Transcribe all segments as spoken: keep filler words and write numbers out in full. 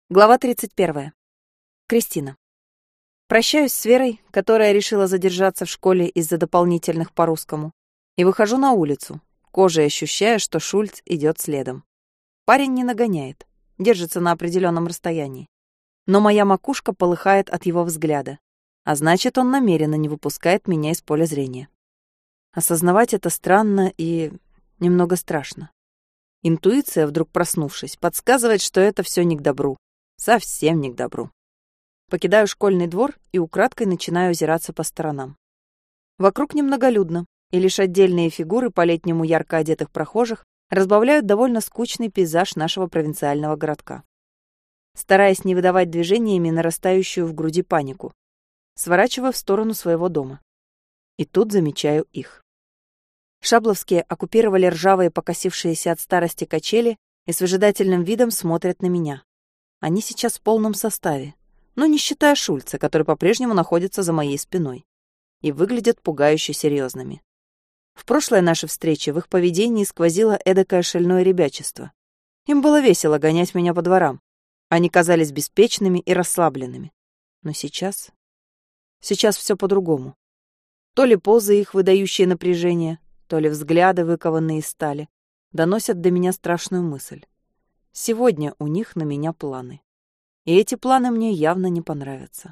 Глава тридцать первая. Кристина. Прощаюсь с Верой, которая решила задержаться в школе из-за дополнительных по русскому, и выхожу на улицу, кожей ощущая, что Шульц идет следом. Парень не нагоняет, держится на определенном расстоянии. Но моя макушка полыхает от его взгляда, а значит, он намеренно не выпускает меня из поля зрения. Осознавать это странно и немного страшно. Интуиция, вдруг проснувшись, подсказывает, что это все не к добру. Совсем не к добру. Покидаю школьный двор и украдкой начинаю озираться по сторонам. Вокруг немноголюдно, и лишь отдельные фигуры по-летнему ярко одетых прохожих разбавляют довольно скучный пейзаж нашего провинциального городка. Стараясь не выдавать движениями нарастающую в груди панику, сворачиваю в сторону своего дома. И тут замечаю их. Шабловские оккупировали ржавые, покосившиеся от старости качели и с выжидательным видом смотрят на меня. Они сейчас в полном составе, но не считая Шульца, который по-прежнему находится за моей спиной, и выглядят пугающе серьезными. В прошлой нашей встрече в их поведении сквозило эдакое шальное ребячество. Им было весело гонять меня по дворам. Они казались беспечными и расслабленными. Но сейчас... Сейчас все по-другому. То ли позы их, выдающие напряжение, то ли взгляды, выкованные из стали, доносят до меня страшную мысль. Сегодня у них на меня планы. И эти планы мне явно не понравятся.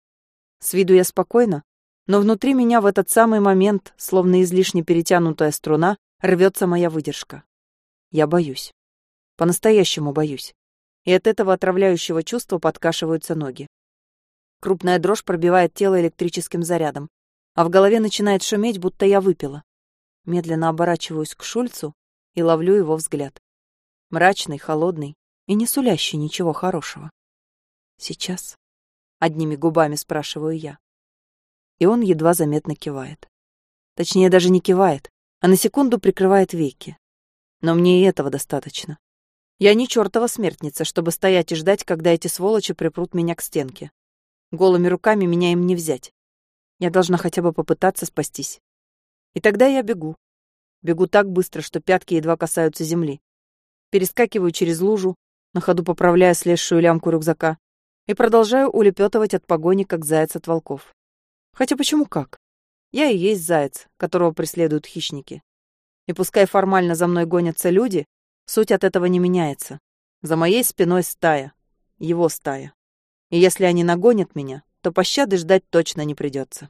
С виду я спокойна, но внутри меня в этот самый момент, словно излишне перетянутая струна, рвется моя выдержка. Я боюсь. По-настоящему боюсь. И от этого отравляющего чувства подкашиваются ноги. Крупная дрожь пробивает тело электрическим зарядом, а в голове начинает шуметь, будто я выпила. Медленно оборачиваюсь к Шульцу и ловлю его взгляд. Мрачный, холодный и не сулящий ничего хорошего. «Сейчас?» — одними губами спрашиваю я. И он едва заметно кивает. Точнее, даже не кивает, а на секунду прикрывает веки. Но мне и этого достаточно. Я не чертова смертница, чтобы стоять и ждать, когда эти сволочи припрут меня к стенке. Голыми руками меня им не взять. Я должна хотя бы попытаться спастись. И тогда я бегу. Бегу так быстро, что пятки едва касаются земли. Перескакиваю через лужу, на ходу поправляя слезшую лямку рюкзака, и продолжаю улепетывать от погони, как заяц от волков. Хотя почему как? Я и есть заяц, которого преследуют хищники. И пускай формально за мной гонятся люди, суть от этого не меняется. За моей спиной стая. Его стая. И если они нагонят меня, то пощады ждать точно не придется.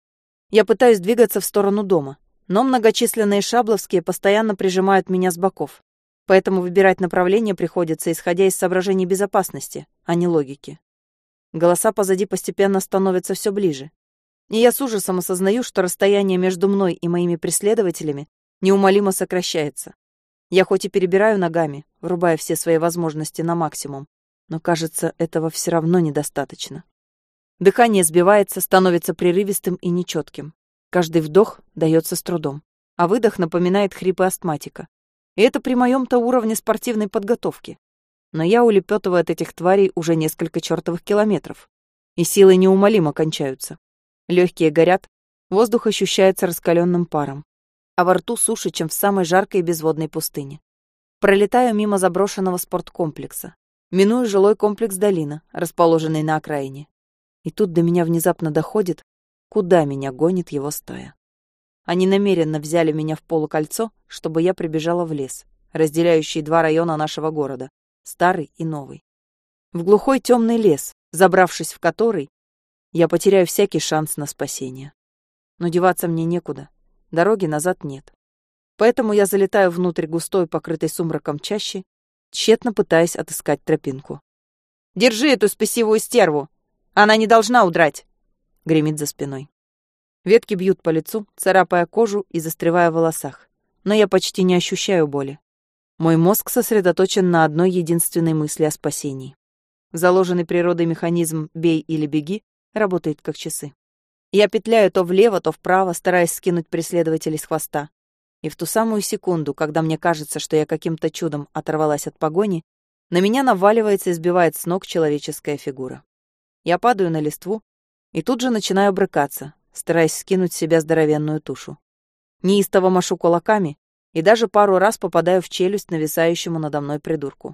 Я пытаюсь двигаться в сторону дома, но многочисленные шабловские постоянно прижимают меня с боков. Поэтому выбирать направление приходится, исходя из соображений безопасности, а не логики. Голоса позади постепенно становятся все ближе. И я с ужасом осознаю, что расстояние между мной и моими преследователями неумолимо сокращается. Я хоть и перебираю ногами, врубая все свои возможности на максимум, но, кажется, этого все равно недостаточно. Дыхание сбивается, становится прерывистым и нечетким. Каждый вдох дается с трудом, а выдох напоминает хрипы астматика. И это при моем-то уровне спортивной подготовки. Но я улепетываю от этих тварей уже несколько чертовых километров. И силы неумолимо кончаются. Легкие горят, воздух ощущается раскаленным паром. А во рту суше, чем в самой жаркой безводной пустыне. Пролетаю мимо заброшенного спорткомплекса. Миную жилой комплекс «Долина», расположенный на окраине. И тут до меня внезапно доходит, куда меня гонит его стая. Они намеренно взяли меня в полукольцо, чтобы я прибежала в лес, разделяющий два района нашего города, старый и новый. В глухой темный лес, забравшись в который, я потеряю всякий шанс на спасение. Но деваться мне некуда, дороги назад нет. Поэтому я залетаю внутрь густой, покрытой сумраком чащи, тщетно пытаясь отыскать тропинку. «Держи эту спесивую стерву! Она не должна удрать!» — гремит за спиной. Ветки бьют по лицу, царапая кожу и застревая в волосах. Но я почти не ощущаю боли. Мой мозг сосредоточен на одной единственной мысли о спасении. Заложенный природой механизм «бей или беги» работает как часы. Я петляю то влево, то вправо, стараясь скинуть преследователей с хвоста. И в ту самую секунду, когда мне кажется, что я каким-то чудом оторвалась от погони, на меня наваливается и сбивает с ног человеческая фигура. Я падаю на листву и тут же начинаю брыкаться, стараясь скинуть с себя здоровенную тушу. Неистово машу кулаками и даже пару раз попадаю в челюсть нависающему надо мной придурку.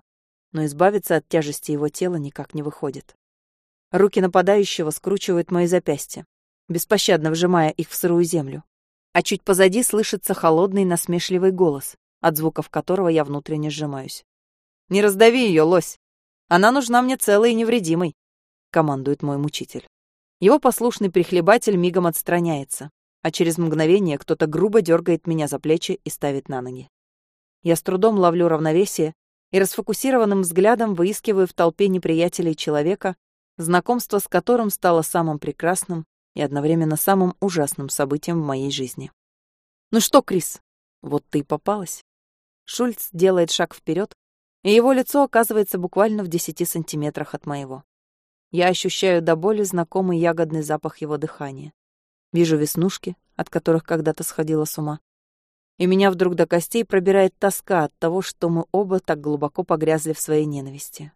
но избавиться от тяжести его тела никак не выходит. Руки нападающего скручивают мои запястья, беспощадно вжимая их в сырую землю. А чуть позади слышится холодный насмешливый голос, от звуков которого я внутренне сжимаюсь. «Не раздави ее, лось! Она нужна мне целой и невредимой!» — командует мой мучитель. Его послушный прихлебатель мигом отстраняется, а через мгновение кто-то грубо дергает меня за плечи и ставит на ноги. Я с трудом ловлю равновесие и расфокусированным взглядом выискиваю в толпе неприятелей человека, знакомство с которым стало самым прекрасным и одновременно самым ужасным событием в моей жизни. «Ну что, Крис, вот ты и попалась». Шульц делает шаг вперед, и его лицо оказывается буквально в десяти сантиметрах от моего. Я ощущаю до боли знакомый ягодный запах его дыхания. Вижу веснушки, от которых когда-то сходила с ума. И меня вдруг до костей пробирает тоска от того, что мы оба так глубоко погрязли в своей ненависти.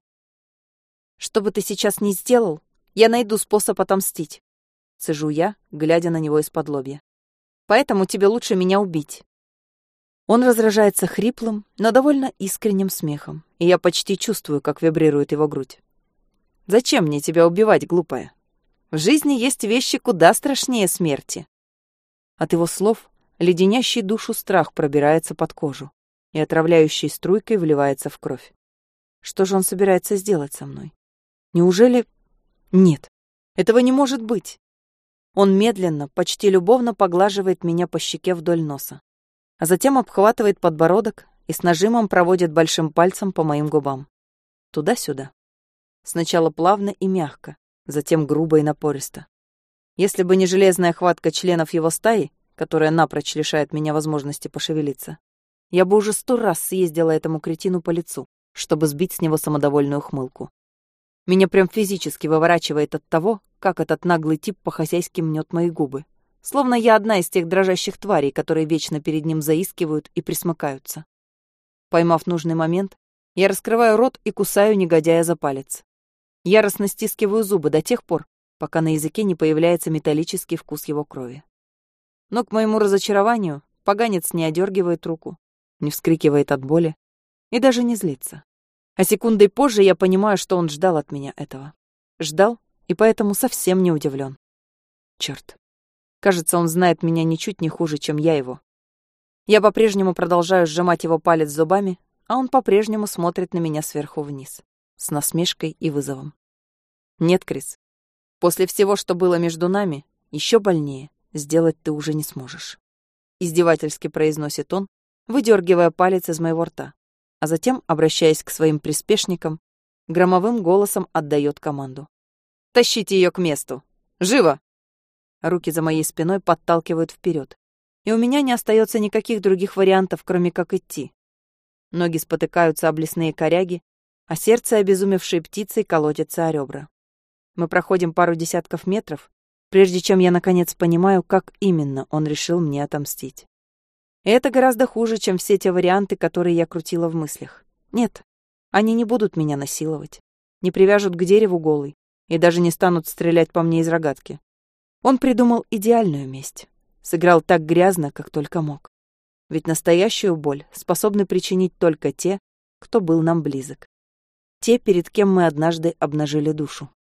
«Что бы ты сейчас ни сделал, я найду способ отомстить», — цежу я, глядя на него из-под лобья. «Поэтому тебе лучше меня убить». Он разражается хриплым, но довольно искренним смехом, и я почти чувствую, как вибрирует его грудь. «Зачем мне тебя убивать, глупая? В жизни есть вещи куда страшнее смерти». От его слов леденящий душу страх пробирается под кожу и отравляющей струйкой вливается в кровь. Что же он собирается сделать со мной? Неужели... Нет, этого не может быть. Он медленно, почти любовно поглаживает меня по щеке вдоль носа, а затем обхватывает подбородок и с нажимом проводит большим пальцем по моим губам. Туда-сюда. Сначала плавно и мягко, затем грубо и напористо. Если бы не железная хватка членов его стаи, которая напрочь лишает меня возможности пошевелиться, я бы уже сто раз съездила этому кретину по лицу, чтобы сбить с него самодовольную ухмылку. Меня прям физически выворачивает от того, как этот наглый тип по-хозяйски мнет мои губы. Словно я одна из тех дрожащих тварей, которые вечно перед ним заискивают и присмыкаются. Поймав нужный момент, я раскрываю рот и кусаю негодяя за палец. Яростно стискиваю зубы до тех пор, пока на языке не появляется металлический вкус его крови. Но к моему разочарованию поганец не одергивает руку, не вскрикивает от боли и даже не злится. А секундой позже я понимаю, что он ждал от меня этого. Ждал и поэтому совсем не удивлен. Черт. Кажется, он знает меня ничуть не хуже, чем я его. Я по-прежнему продолжаю сжимать его палец зубами, а он по-прежнему смотрит на меня сверху вниз, с насмешкой и вызовом. Нет, Крис, после всего, что было между нами, еще больнее сделать ты уже не сможешь. Издевательски произносит он, выдергивая палец из моего рта, а затем, обращаясь к своим приспешникам, громовым голосом отдает команду. «Тащите ее к месту! Живо!» Руки за моей спиной подталкивают вперед, и у меня не остается никаких других вариантов, кроме как идти. Ноги спотыкаются об лесные коряги, а сердце обезумевшей птицей колотится о ребра. Мы проходим пару десятков метров, прежде чем я наконец понимаю, как именно он решил мне отомстить. И это гораздо хуже, чем все те варианты, которые я крутила в мыслях. Нет, они не будут меня насиловать, не привяжут к дереву голой и даже не станут стрелять по мне из рогатки. Он придумал идеальную месть, сыграл так грязно, как только мог. Ведь настоящую боль способны причинить только те, кто был нам близок. Те, перед кем мы однажды обнажили душу.